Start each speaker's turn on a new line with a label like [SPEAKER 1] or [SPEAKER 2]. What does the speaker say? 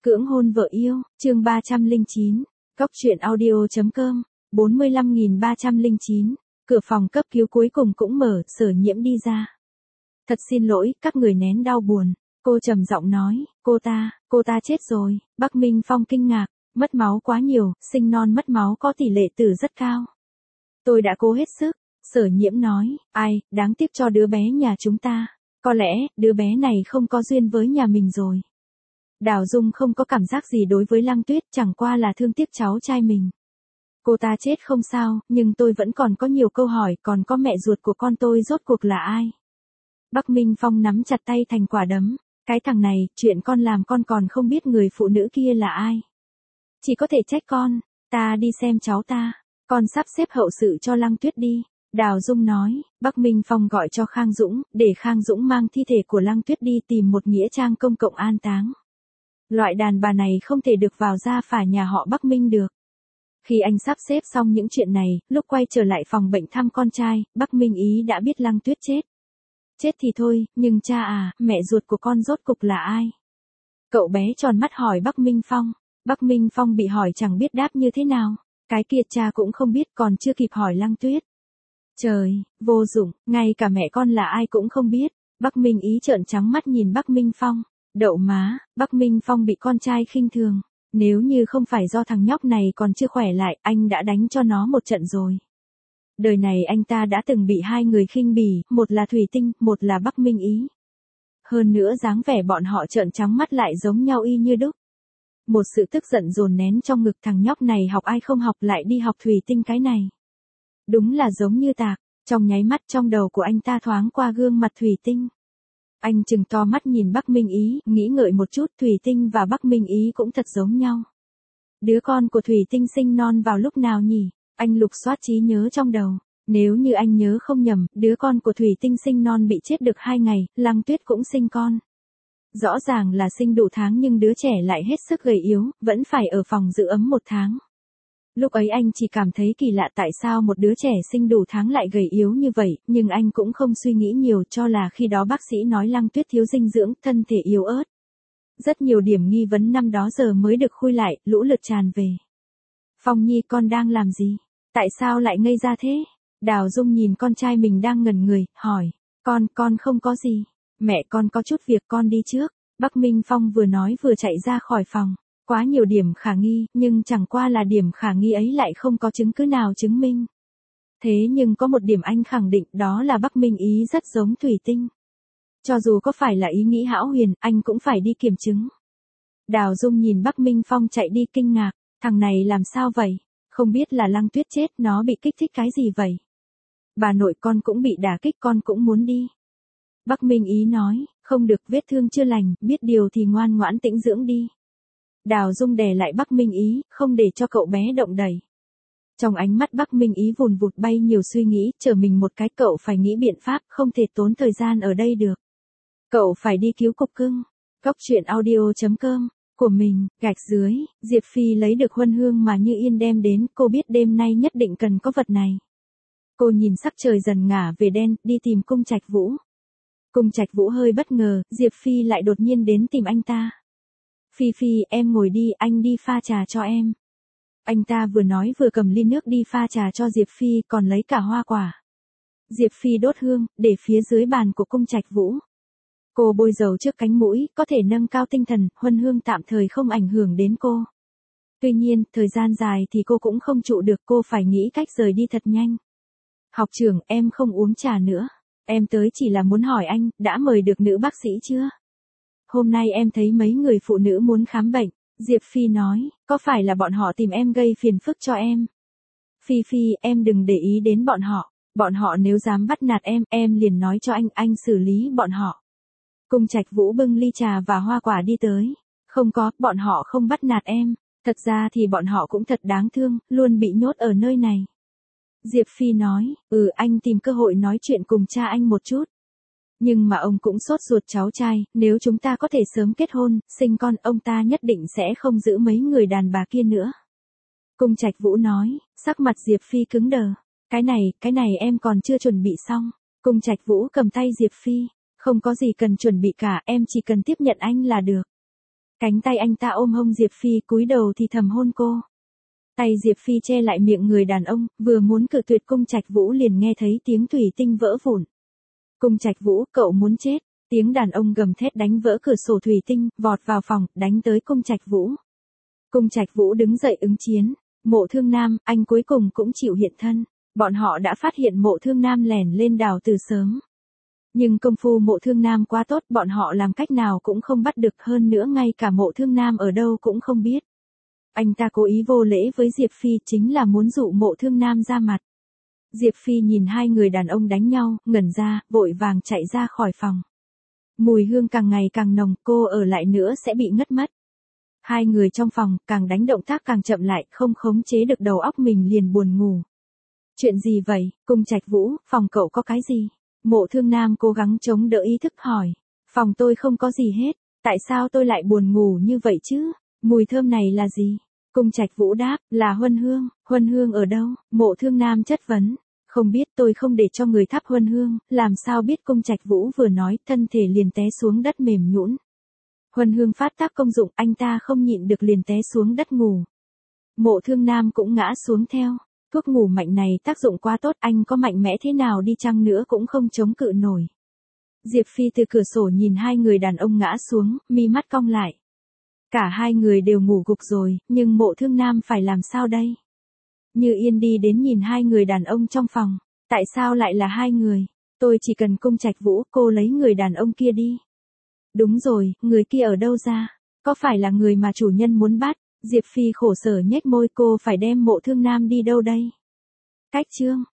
[SPEAKER 1] Cưỡng hôn vợ yêu, chương 309, Cóc truyện audio.com, 45.309, cửa phòng cấp cứu cuối cùng cũng mở, Sở Nhiễm đi ra. Thật xin lỗi, các người nén đau buồn, cô trầm giọng nói, cô ta chết rồi. Bắc Minh Phong kinh ngạc, mất máu quá nhiều, sinh non mất máu có tỷ lệ tử rất cao. Tôi đã cố hết sức, Sở Nhiễm nói, đáng tiếc cho đứa bé nhà chúng ta, có lẽ, đứa bé này không có duyên với nhà mình rồi. Đào Dung không có cảm giác gì đối với Lăng Tuyết, chẳng qua là thương tiếc cháu trai mình. Cô ta chết không sao, nhưng tôi vẫn còn có nhiều câu hỏi, còn có mẹ ruột của con tôi rốt cuộc là ai? Bắc Minh Phong nắm chặt tay thành quả đấm, cái thằng này, chuyện con làm con còn không biết người phụ nữ kia là ai. Chỉ có thể trách con, ta đi xem cháu ta, con sắp xếp hậu sự cho Lăng Tuyết đi. Đào Dung nói, Bắc Minh Phong gọi cho Khang Dũng, để Khang Dũng mang thi thể của Lăng Tuyết đi tìm một nghĩa trang công cộng an táng. Loại đàn bà này không thể được vào gia phả nhà họ Bắc Minh được. Khi anh sắp xếp xong những chuyện này, lúc quay trở lại phòng bệnh thăm con trai, Bắc Minh Ý đã biết Lăng Tuyết chết. Chết thì thôi, nhưng cha à, mẹ ruột của con rốt cục là ai? Cậu bé tròn mắt hỏi Bắc Minh Phong. Bắc Minh Phong bị hỏi chẳng biết đáp như thế nào. Cái kia cha cũng không biết, còn chưa kịp hỏi Lăng Tuyết. Trời, vô dụng, ngay cả mẹ con là ai cũng không biết. Bắc Minh Ý trợn trắng mắt nhìn Bắc Minh Phong. Đậu má, Bắc Minh Phong bị con trai khinh thường. Nếu như không phải do thằng nhóc này còn chưa khỏe lại, anh đã đánh cho nó một trận rồi. Đời này anh ta đã từng bị hai người khinh bỉ, một là Thủy Tinh, một là Bắc Minh Ý. Hơn nữa dáng vẻ bọn họ trợn trắng mắt lại giống nhau y như đúc. Một sự tức giận dồn nén trong ngực, thằng nhóc này học ai không học lại đi học Thủy Tinh cái này. Đúng là giống như tạc, trong nháy mắt trong đầu của anh ta thoáng qua gương mặt Thủy Tinh. Anh trừng to mắt nhìn Bắc Minh Ý, nghĩ ngợi một chút, Thủy Tinh và Bắc Minh Ý cũng thật giống nhau. Đứa con của Thủy Tinh sinh non vào lúc nào nhỉ? Anh lục soát trí nhớ trong đầu. Nếu như anh nhớ không nhầm, đứa con của Thủy Tinh sinh non bị chết được 2 ngày, Lăng Tuyết cũng sinh con. Rõ ràng là sinh đủ tháng nhưng đứa trẻ lại hết sức gầy yếu, vẫn phải ở phòng giữ ấm 1 tháng. Lúc ấy anh chỉ cảm thấy kỳ lạ tại sao một đứa trẻ sinh đủ tháng lại gầy yếu như vậy, nhưng anh cũng không suy nghĩ nhiều, cho là khi đó bác sĩ nói Lăng Tuyết thiếu dinh dưỡng, thân thể yếu ớt. Rất nhiều điểm nghi vấn năm đó giờ mới được khui lại, lũ lượt tràn về. Phong Nhi, con đang làm gì? Tại sao lại ngây ra thế? Đào Dung nhìn con trai mình đang ngẩn người, hỏi. Con không có gì. Mẹ con có chút việc, con đi trước. Bắc Minh Phong vừa nói vừa chạy ra khỏi phòng. Quá nhiều điểm khả nghi, nhưng chẳng qua là điểm khả nghi ấy lại không có chứng cứ nào chứng minh. Thế nhưng có một điểm anh khẳng định, đó là Bắc Minh Ý rất giống Thủy Tinh. Cho dù có phải là ý nghĩ hão huyền, anh cũng phải đi kiểm chứng. Đào Dung nhìn Bắc Minh Phong chạy đi kinh ngạc, thằng này làm sao vậy? Không biết là Lăng Tuyết chết, nó bị kích thích cái gì vậy? Bà nội con cũng bị đả kích, con cũng muốn đi. Bắc Minh Ý nói, không được, vết thương chưa lành, biết điều thì ngoan ngoãn tĩnh dưỡng đi. Đào Dung đè lại Bắc Minh Ý, không để cho cậu bé động đẩy. Trong ánh mắt Bắc Minh Ý vùn vụt bay nhiều suy nghĩ, chờ mình một cái, cậu phải nghĩ biện pháp, không thể tốn thời gian ở đây được. Cậu phải đi cứu cục cưng. Cóc truyện audio.com, của mình, gạch dưới, Diệp Phi lấy được huân hương mà Như Yên đem đến, cô biết đêm nay nhất định cần có vật này. Cô nhìn sắc trời dần ngả về đen, đi tìm Cung Trạch Vũ. Cung Trạch Vũ hơi bất ngờ, Diệp Phi lại đột nhiên đến tìm anh ta. Phi, em ngồi đi, anh đi pha trà cho em. Anh ta vừa nói vừa cầm ly nước đi pha trà cho Diệp Phi, còn lấy cả hoa quả. Diệp Phi đốt hương, để phía dưới bàn của Cung Trạch Vũ. Cô bôi dầu trước cánh mũi, có thể nâng cao tinh thần, huân hương tạm thời không ảnh hưởng đến cô. Tuy nhiên, thời gian dài thì cô cũng không trụ được, cô phải nghĩ cách rời đi thật nhanh. Học trưởng, em không uống trà nữa. Em tới chỉ là muốn hỏi anh, đã mời được nữ bác sĩ chưa? Hôm nay em thấy mấy người phụ nữ muốn khám bệnh. Diệp Phi nói, có phải là bọn họ tìm em gây phiền phức cho em? Phi, em đừng để ý đến bọn họ. Bọn họ nếu dám bắt nạt em liền nói cho anh xử lý bọn họ. Cung Trạch Vũ bưng ly trà và hoa quả đi tới. Không có, bọn họ không bắt nạt em. Thật ra thì bọn họ cũng thật đáng thương, luôn bị nhốt ở nơi này. Diệp Phi nói, anh tìm cơ hội nói chuyện cùng cha anh một chút. Nhưng mà ông cũng sốt ruột cháu trai, nếu chúng ta có thể sớm kết hôn, sinh con, ông ta nhất định sẽ không giữ mấy người đàn bà kia nữa. Cung Trạch Vũ nói, sắc mặt Diệp Phi cứng đờ. Cái này em còn chưa chuẩn bị xong. Cung Trạch Vũ cầm tay Diệp Phi, không có gì cần chuẩn bị cả, em chỉ cần tiếp nhận anh là được. Cánh tay anh ta ôm hông Diệp Phi cúi đầu thì thầm hôn cô. Tay Diệp Phi che lại miệng người đàn ông, vừa muốn cự tuyệt Cung Trạch Vũ liền nghe thấy tiếng thủy tinh vỡ vụn. Cung Trạch Vũ, cậu muốn chết. Tiếng đàn ông gầm thét đánh vỡ cửa sổ thủy tinh, vọt vào phòng, đánh tới Cung Trạch Vũ. Cung Trạch Vũ đứng dậy ứng chiến. Mộ Thương Nam, anh cuối cùng cũng chịu hiện thân. Bọn họ đã phát hiện Mộ Thương Nam lẻn lên đảo từ sớm. Nhưng công phu Mộ Thương Nam quá tốt, bọn họ làm cách nào cũng không bắt được, hơn nữa ngay cả Mộ Thương Nam ở đâu cũng không biết. Anh ta cố ý vô lễ với Diệp Phi chính là muốn dụ Mộ Thương Nam ra mặt. Diệp Phi nhìn hai người đàn ông đánh nhau, ngẩn ra, vội vàng chạy ra khỏi phòng. Mùi hương càng ngày càng nồng, cô ở lại nữa sẽ bị ngất mất. Hai người trong phòng, càng đánh động tác càng chậm lại, không khống chế được đầu óc mình liền buồn ngủ. Chuyện gì vậy, Cung Trạch Vũ, phòng cậu có cái gì? Mộ Thương Nam cố gắng chống đỡ ý thức hỏi. Phòng tôi không có gì hết, tại sao tôi lại buồn ngủ như vậy chứ? Mùi thơm này là gì? Cung Trạch Vũ đáp, là huân hương ở đâu? Mộ Thương Nam chất vấn. Không biết, tôi không để cho người thắp huân hương, làm sao biết? Cung Trạch Vũ vừa nói, thân thể liền té xuống đất mềm nhũn. Huân hương phát tác công dụng, anh ta không nhịn được liền té xuống đất ngủ. Mộ Thương Nam cũng ngã xuống theo. Thuốc ngủ mạnh này tác dụng quá tốt, anh có mạnh mẽ thế nào đi chăng nữa cũng không chống cự nổi. Diệp Phi từ cửa sổ nhìn hai người đàn ông ngã xuống, mi mắt cong lại. Cả hai người đều ngủ gục rồi, nhưng Mộ Thương Nam phải làm sao đây? Như Yên đi đến nhìn hai người đàn ông trong phòng. Tại sao lại là hai người? Tôi chỉ cần Cung Trạch Vũ, cô lấy người đàn ông kia đi. Đúng rồi, người kia ở đâu ra? Có phải là người mà chủ nhân muốn bắt? Diệp Phi khổ sở nhếch môi, cô phải đem Mộ Thương Nam đi đâu đây? Cách chương